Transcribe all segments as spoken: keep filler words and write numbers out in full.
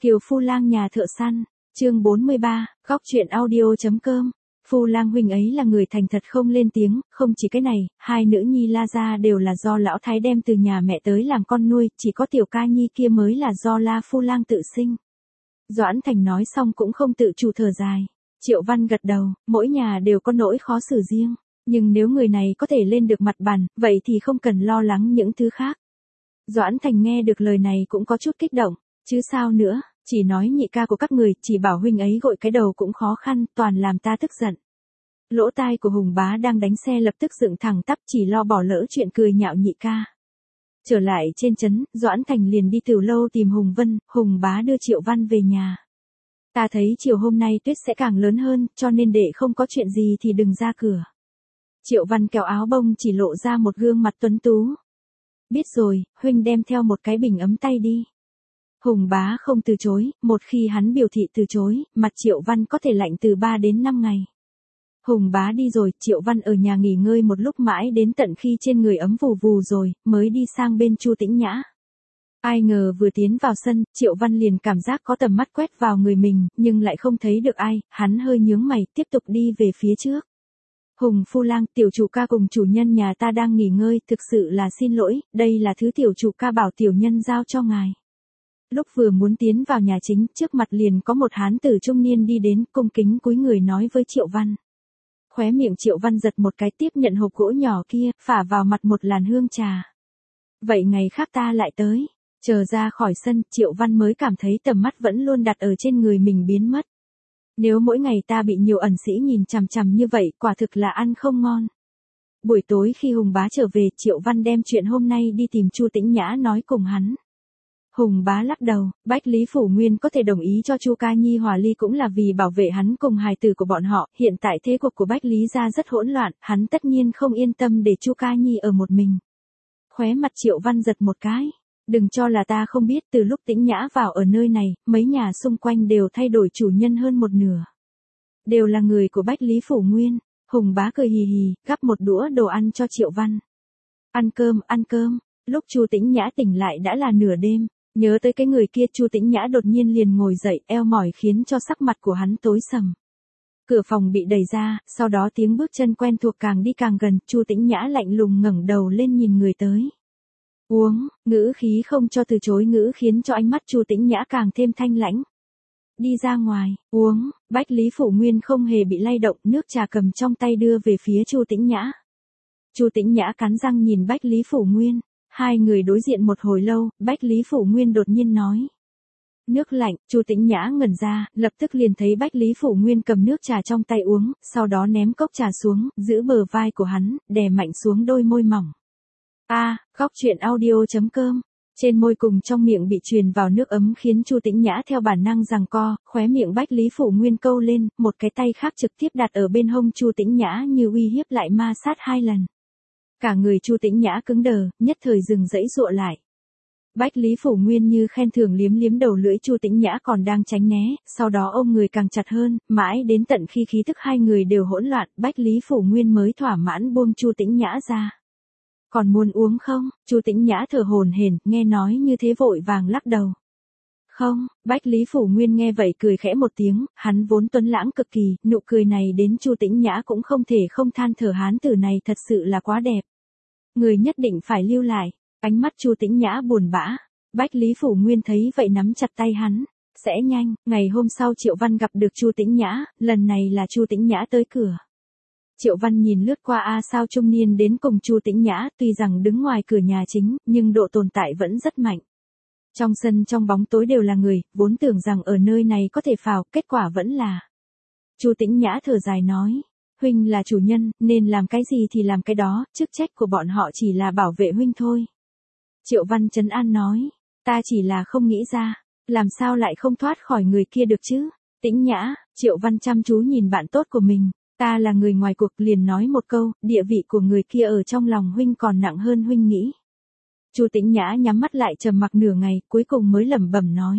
Kiều Phu Lang nhà thợ săn, chương bốn mươi ba, góc truyện audio.com. Phu Lang huynh ấy là người thành thật không lên tiếng, không chỉ cái này, hai nữ nhi La gia đều là do lão thái đem từ nhà mẹ tới làm con nuôi, chỉ có tiểu ca nhi kia mới là do La Phu Lang tự sinh. Doãn Thành nói xong cũng không tự chủ thở dài. Triệu Văn gật đầu, mỗi nhà đều có nỗi khó xử riêng, nhưng nếu người này có thể lên được mặt bàn, vậy thì không cần lo lắng những thứ khác. Doãn Thành nghe được lời này cũng có chút kích động, chứ sao nữa, chỉ nói nhị ca của các người, chỉ bảo huynh ấy gội cái đầu cũng khó khăn, toàn làm ta tức giận. Lỗ tai của Hùng Bá đang đánh xe lập tức dựng thẳng tắp, chỉ lo bỏ lỡ chuyện cười nhạo nhị ca. Trở lại trên trấn, Doãn Thành liền đi từ lâu tìm Hùng Vân, Hùng Bá đưa Triệu Văn về nhà. Ta thấy chiều hôm nay tuyết sẽ càng lớn hơn, cho nên để không có chuyện gì thì đừng ra cửa. Triệu Văn kéo áo bông chỉ lộ ra một gương mặt tuấn tú. Biết rồi, huynh đem theo một cái bình ấm tay đi. Hùng Bá không từ chối, một khi hắn biểu thị từ chối, mặt Triệu Văn có thể lạnh từ ba đến năm ngày. Hùng Bá đi rồi, Triệu Văn ở nhà nghỉ ngơi một lúc mãi đến tận khi trên người ấm vù vù rồi, mới đi sang bên Chu Tĩnh Nhã. Ai ngờ vừa tiến vào sân, Triệu Văn liền cảm giác có tầm mắt quét vào người mình, nhưng lại không thấy được ai, hắn hơi nhướng mày, tiếp tục đi về phía trước. Hùng Phu Lang, tiểu chủ ca cùng chủ nhân nhà ta đang nghỉ ngơi, thực sự là xin lỗi, đây là thứ tiểu chủ ca bảo tiểu nhân giao cho ngài. Lúc vừa muốn tiến vào nhà chính, trước mặt liền có một hán tử trung niên đi đến, cung kính cúi người nói với Triệu Văn. Khóe miệng Triệu Văn giật một cái, tiếp nhận hộp gỗ nhỏ kia, phả vào mặt một làn hương trà. Vậy ngày khác ta lại tới. Chờ ra khỏi sân, Triệu Văn mới cảm thấy tầm mắt vẫn luôn đặt ở trên người mình biến mất. Nếu mỗi ngày ta bị nhiều ẩn sĩ nhìn chằm chằm như vậy, quả thực là ăn không ngon. Buổi tối khi Hùng Bá trở về, Triệu Văn đem chuyện hôm nay đi tìm Chu Tĩnh Nhã nói cùng hắn. Hùng Bá lắc đầu, Bách Lý Phủ Nguyên có thể đồng ý cho Chu Ca Nhi hòa ly cũng là vì bảo vệ hắn cùng hài tử của bọn họ, hiện tại thế cuộc của Bách Lý gia rất hỗn loạn, hắn tất nhiên không yên tâm để Chu Ca Nhi ở một mình. Khóe mặt Triệu Văn giật một cái. Đừng cho là ta không biết, từ lúc Tĩnh Nhã vào ở nơi này, mấy nhà xung quanh đều thay đổi chủ nhân hơn một nửa. Đều là người của Bách Lý Phủ Nguyên. Hùng Bá cười hì hì, gắp một đũa đồ ăn cho Triệu Văn. Ăn cơm, ăn cơm. Lúc Chu Tĩnh Nhã tỉnh lại đã là nửa đêm. Nhớ tới cái người kia, Chu Tĩnh Nhã đột nhiên liền ngồi dậy, eo mỏi khiến cho sắc mặt của hắn tối sầm. Cửa phòng bị đẩy ra, sau đó tiếng bước chân quen thuộc càng đi càng gần, Chu Tĩnh Nhã lạnh lùng ngẩng đầu lên nhìn người tới. Uống, ngữ khí không cho từ chối, ngữ khiến cho ánh mắt Chu Tĩnh Nhã càng thêm thanh lãnh. Đi ra ngoài, uống. Bách Lý Phủ Nguyên không hề bị lay động, nước trà cầm trong tay đưa về phía Chu Tĩnh Nhã. Chu Tĩnh Nhã cắn răng nhìn Bách Lý Phủ Nguyên, hai người đối diện một hồi lâu, Bách Lý Phủ Nguyên đột nhiên nói. Nước lạnh. Chu Tĩnh Nhã ngẩn ra, lập tức liền thấy Bách Lý Phủ Nguyên cầm nước trà trong tay uống, sau đó ném cốc trà xuống, giữ bờ vai của hắn, đè mạnh xuống đôi môi mỏng. A, à, góc truyện audio.com. Trên môi cùng trong miệng bị truyền vào nước ấm khiến Chu Tĩnh Nhã theo bản năng giằng co, khóe miệng Bách Lý Phủ Nguyên câu lên, một cái tay khác trực tiếp đặt ở bên hông Chu Tĩnh Nhã như uy hiếp lại ma sát hai lần. Cả người Chu Tĩnh Nhã cứng đờ, nhất thời dừng dãy dụa lại. Bách Lý Phủ Nguyên như khen thưởng liếm liếm đầu lưỡi Chu Tĩnh Nhã còn đang tránh né, sau đó ôm người càng chặt hơn, mãi đến tận khi khí tức hai người đều hỗn loạn, Bách Lý Phủ Nguyên mới thỏa mãn buông Chu Tĩnh Nhã ra. Còn muốn uống không? Chu Tĩnh Nhã thở hổn hển, nghe nói như thế vội vàng lắc đầu. Không. Bách Lý Phủ Nguyên nghe vậy cười khẽ một tiếng, hắn vốn tuấn lãng cực kỳ, nụ cười này đến Chu Tĩnh Nhã cũng không thể không than thở, hán tử này thật sự là quá đẹp. Người nhất định phải lưu lại. Ánh mắt Chu Tĩnh Nhã buồn bã. Bách Lý Phủ Nguyên thấy vậy nắm chặt tay hắn. Sẽ nhanh. Ngày hôm sau Triệu Văn gặp được Chu Tĩnh Nhã, lần này là Chu Tĩnh Nhã tới cửa. Triệu Văn nhìn lướt qua A Sao trung niên đến cùng Chu Tĩnh Nhã, tuy rằng đứng ngoài cửa nhà chính, nhưng độ tồn tại vẫn rất mạnh. Trong sân trong bóng tối đều là người, vốn tưởng rằng ở nơi này có thể phào, kết quả vẫn là. Chu Tĩnh Nhã thở dài nói, huynh là chủ nhân, nên làm cái gì thì làm cái đó, chức trách của bọn họ chỉ là bảo vệ huynh thôi. Triệu Văn trấn an nói, ta chỉ là không nghĩ ra, làm sao lại không thoát khỏi người kia được chứ? Tĩnh Nhã. Triệu Văn chăm chú nhìn bạn tốt của mình. Ta là người ngoài cuộc, liền nói một câu, địa vị của người kia ở trong lòng huynh còn nặng hơn huynh nghĩ. Chu Tĩnh Nhã nhắm mắt lại trầm mặc nửa ngày, cuối cùng mới lẩm bẩm nói.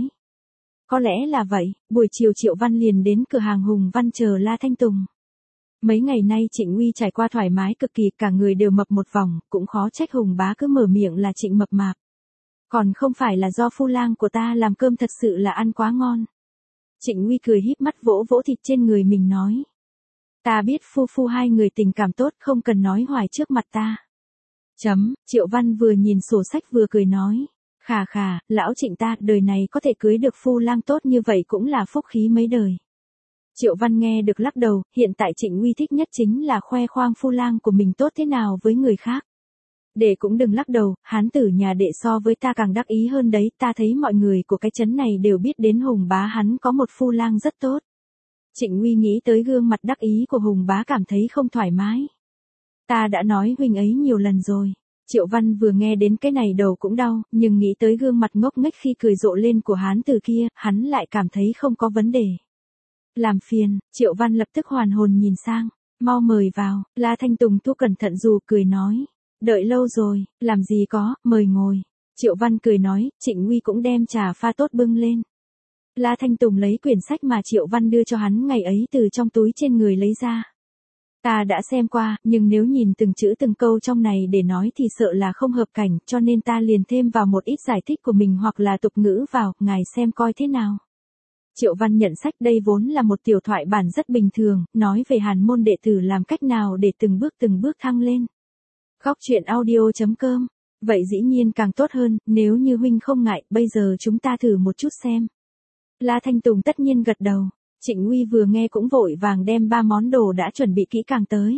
Có lẽ là vậy. Buổi chiều Triệu Văn liền đến cửa hàng Hùng Văn chờ La Thanh Tùng. Mấy ngày nay Trịnh Uy trải qua thoải mái cực kỳ, cả người đều mập một vòng, cũng khó trách Hùng Bá cứ mở miệng là Trịnh mập mạp. Còn không phải là do phu lang của ta làm cơm thật sự là ăn quá ngon. Trịnh Nguy cười híp mắt vỗ vỗ thịt trên người mình nói. Ta biết phu phu hai người tình cảm tốt, không cần nói hoài trước mặt ta. Chấm, Triệu Văn vừa nhìn sổ sách vừa cười nói. Khà khà, lão Trịnh ta, đời này có thể cưới được phu lang tốt như vậy cũng là phúc khí mấy đời. Triệu Văn nghe được lắc đầu, hiện tại Trịnh Nguy thích nhất chính là khoe khoang phu lang của mình tốt thế nào với người khác. Đệ cũng đừng lắc đầu, hán tử nhà đệ so với ta càng đắc ý hơn đấy, ta thấy mọi người của cái trấn này đều biết đến Hùng bá hắn có một phu lang rất tốt. Trịnh Nguy nghĩ tới gương mặt đắc ý của Hùng bá cảm thấy không thoải mái. Ta đã nói huynh ấy nhiều lần rồi. Triệu Văn vừa nghe đến cái này đầu cũng đau, nhưng nghĩ tới gương mặt ngốc nghếch khi cười rộ lên của hán tử kia, hắn lại cảm thấy không có vấn đề. Làm phiền, Triệu Văn lập tức hoàn hồn nhìn sang, mau mời vào, La Thanh Tùng thu cẩn thận dù cười nói. Đợi lâu rồi, làm gì có, mời ngồi. Triệu Văn cười nói, Trịnh Nguy cũng đem trà pha tốt bưng lên. La Thanh Tùng lấy quyển sách mà Triệu Văn đưa cho hắn ngày ấy từ trong túi trên người lấy ra. Ta đã xem qua, nhưng nếu nhìn từng chữ từng câu trong này để nói thì sợ là không hợp cảnh, cho nên ta liền thêm vào một ít giải thích của mình hoặc là tục ngữ vào, ngài xem coi thế nào. Triệu Văn nhận sách, đây vốn là một tiểu thoại bản rất bình thường, nói về hàn môn đệ tử làm cách nào để từng bước từng bước thăng lên. Góc truyện audio chấm com. Vậy dĩ nhiên càng tốt hơn, nếu như huynh không ngại, bây giờ chúng ta thử một chút xem. La Thanh Tùng tất nhiên gật đầu. Trịnh Nguy vừa nghe cũng vội vàng đem ba món đồ đã chuẩn bị kỹ càng tới.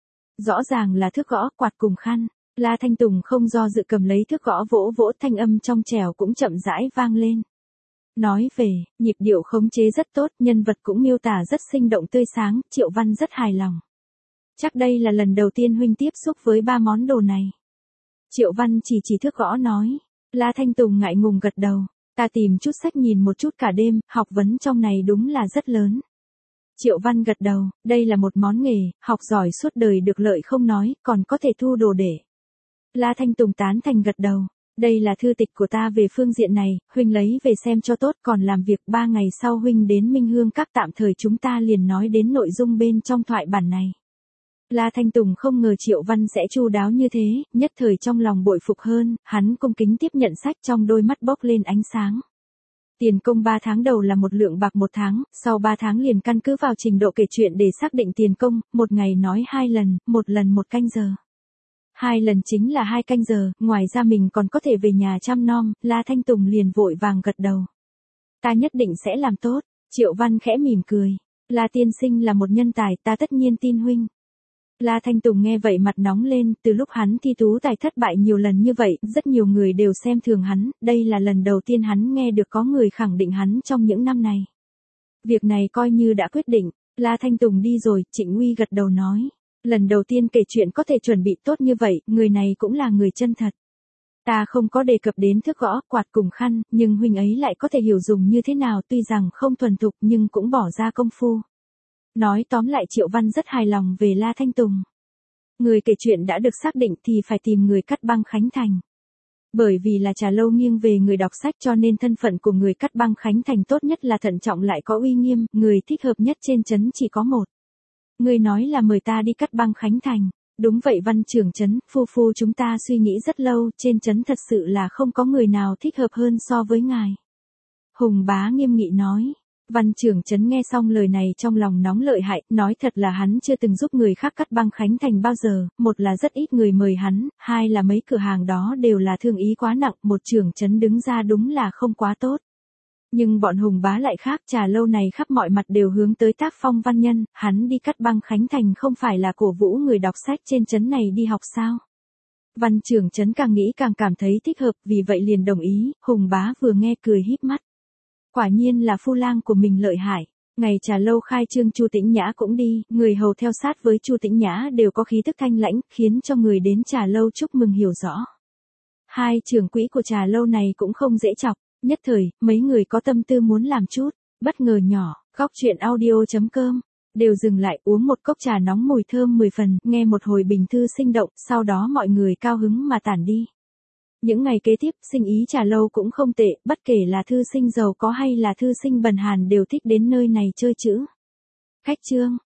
Rõ ràng là thước gõ, quạt cùng khăn. La Thanh Tùng không do dự cầm lấy thước gõ vỗ vỗ, thanh âm trong trẻo cũng chậm rãi vang lên. Nói về, nhịp điệu khống chế rất tốt, nhân vật cũng miêu tả rất sinh động tươi sáng, Triệu Văn rất hài lòng. Chắc đây là lần đầu tiên huynh tiếp xúc với ba món đồ này. Triệu Văn chỉ chỉ thước gõ nói. La Thanh Tùng ngại ngùng gật đầu. Ta tìm chút sách nhìn một chút cả đêm, học vấn trong này đúng là rất lớn. Triệu Văn gật đầu, đây là một món nghề, học giỏi suốt đời được lợi không nói, còn có thể thu đồ để. La Thanh Tùng tán thành gật đầu. Đây là thư tịch của ta về phương diện này, huynh lấy về xem cho tốt, còn làm việc ba ngày sau huynh đến Minh Hương Các tạm thời chúng ta liền nói đến nội dung bên trong thoại bản này. La Thanh Tùng không ngờ Triệu Văn sẽ chu đáo như thế, nhất thời trong lòng bội phục hơn, hắn cung kính tiếp nhận sách, trong đôi mắt bốc lên ánh sáng. Tiền công ba tháng đầu là một lượng bạc một tháng, sau ba tháng liền căn cứ vào trình độ kể chuyện để xác định tiền công, một ngày nói hai lần, một lần một canh giờ. Hai lần chính là hai canh giờ, ngoài ra mình còn có thể về nhà chăm nom, La Thanh Tùng liền vội vàng gật đầu. Ta nhất định sẽ làm tốt. Triệu Văn khẽ mỉm cười. La tiên sinh là một nhân tài, ta tất nhiên tin huynh. La Thanh Tùng nghe vậy mặt nóng lên, từ lúc hắn thi tú tài thất bại nhiều lần như vậy, rất nhiều người đều xem thường hắn, đây là lần đầu tiên hắn nghe được có người khẳng định hắn trong những năm này. Việc này coi như đã quyết định, La Thanh Tùng đi rồi, Trịnh Nguy gật đầu nói. Lần đầu tiên kể chuyện có thể chuẩn bị tốt như vậy, người này cũng là người chân thật. Ta không có đề cập đến thước gõ, quạt cùng khăn, nhưng huynh ấy lại có thể hiểu dùng như thế nào, tuy rằng không thuần thục nhưng cũng bỏ ra công phu. Nói tóm lại Triệu Văn rất hài lòng về La Thanh Tùng. Người kể chuyện đã được xác định thì phải tìm người cắt băng Khánh Thành. Bởi vì là trà lâu nghiêng về người đọc sách cho nên thân phận của người cắt băng Khánh Thành tốt nhất là thận trọng lại có uy nghiêm, người thích hợp nhất trên trấn chỉ có một. Người nói là mời ta đi cắt băng Khánh Thành. Đúng vậy Văn trưởng trấn, phu phu chúng ta suy nghĩ rất lâu, trên trấn thật sự là không có người nào thích hợp hơn so với ngài. Hùng bá nghiêm nghị nói. Văn trưởng trấn nghe xong lời này trong lòng nóng lợi hại, nói thật là hắn chưa từng giúp người khác cắt băng Khánh Thành bao giờ, một là rất ít người mời hắn, hai là mấy cửa hàng đó đều là thương ý quá nặng, một trưởng trấn đứng ra đúng là không quá tốt. Nhưng bọn Hùng bá lại khác, trà lâu này khắp mọi mặt đều hướng tới tác phong văn nhân, hắn đi cắt băng Khánh Thành không phải là cổ vũ người đọc sách trên trấn này đi học sao. Văn trưởng trấn càng nghĩ càng cảm thấy thích hợp, vì vậy liền đồng ý, Hùng bá vừa nghe cười híp mắt. Quả nhiên là phu lang của mình lợi hại. Ngày trà lâu khai trương Chu Tĩnh Nhã cũng đi, người hầu theo sát với Chu Tĩnh Nhã đều có khí tức thanh lãnh, khiến cho người đến trà lâu chúc mừng hiểu rõ. Hai trưởng quỹ của trà lâu này cũng không dễ chọc, nhất thời, mấy người có tâm tư muốn làm chút, bất ngờ nhỏ, góc truyện audio chấm com, đều dừng lại uống một cốc trà nóng mùi thơm mười phần, nghe một hồi bình thư sinh động, sau đó mọi người cao hứng mà tản đi. Những ngày kế tiếp, sinh ý trà lâu cũng không tệ, bất kể là thư sinh giàu có hay là thư sinh bần hàn đều thích đến nơi này chơi chữ. Khách trương,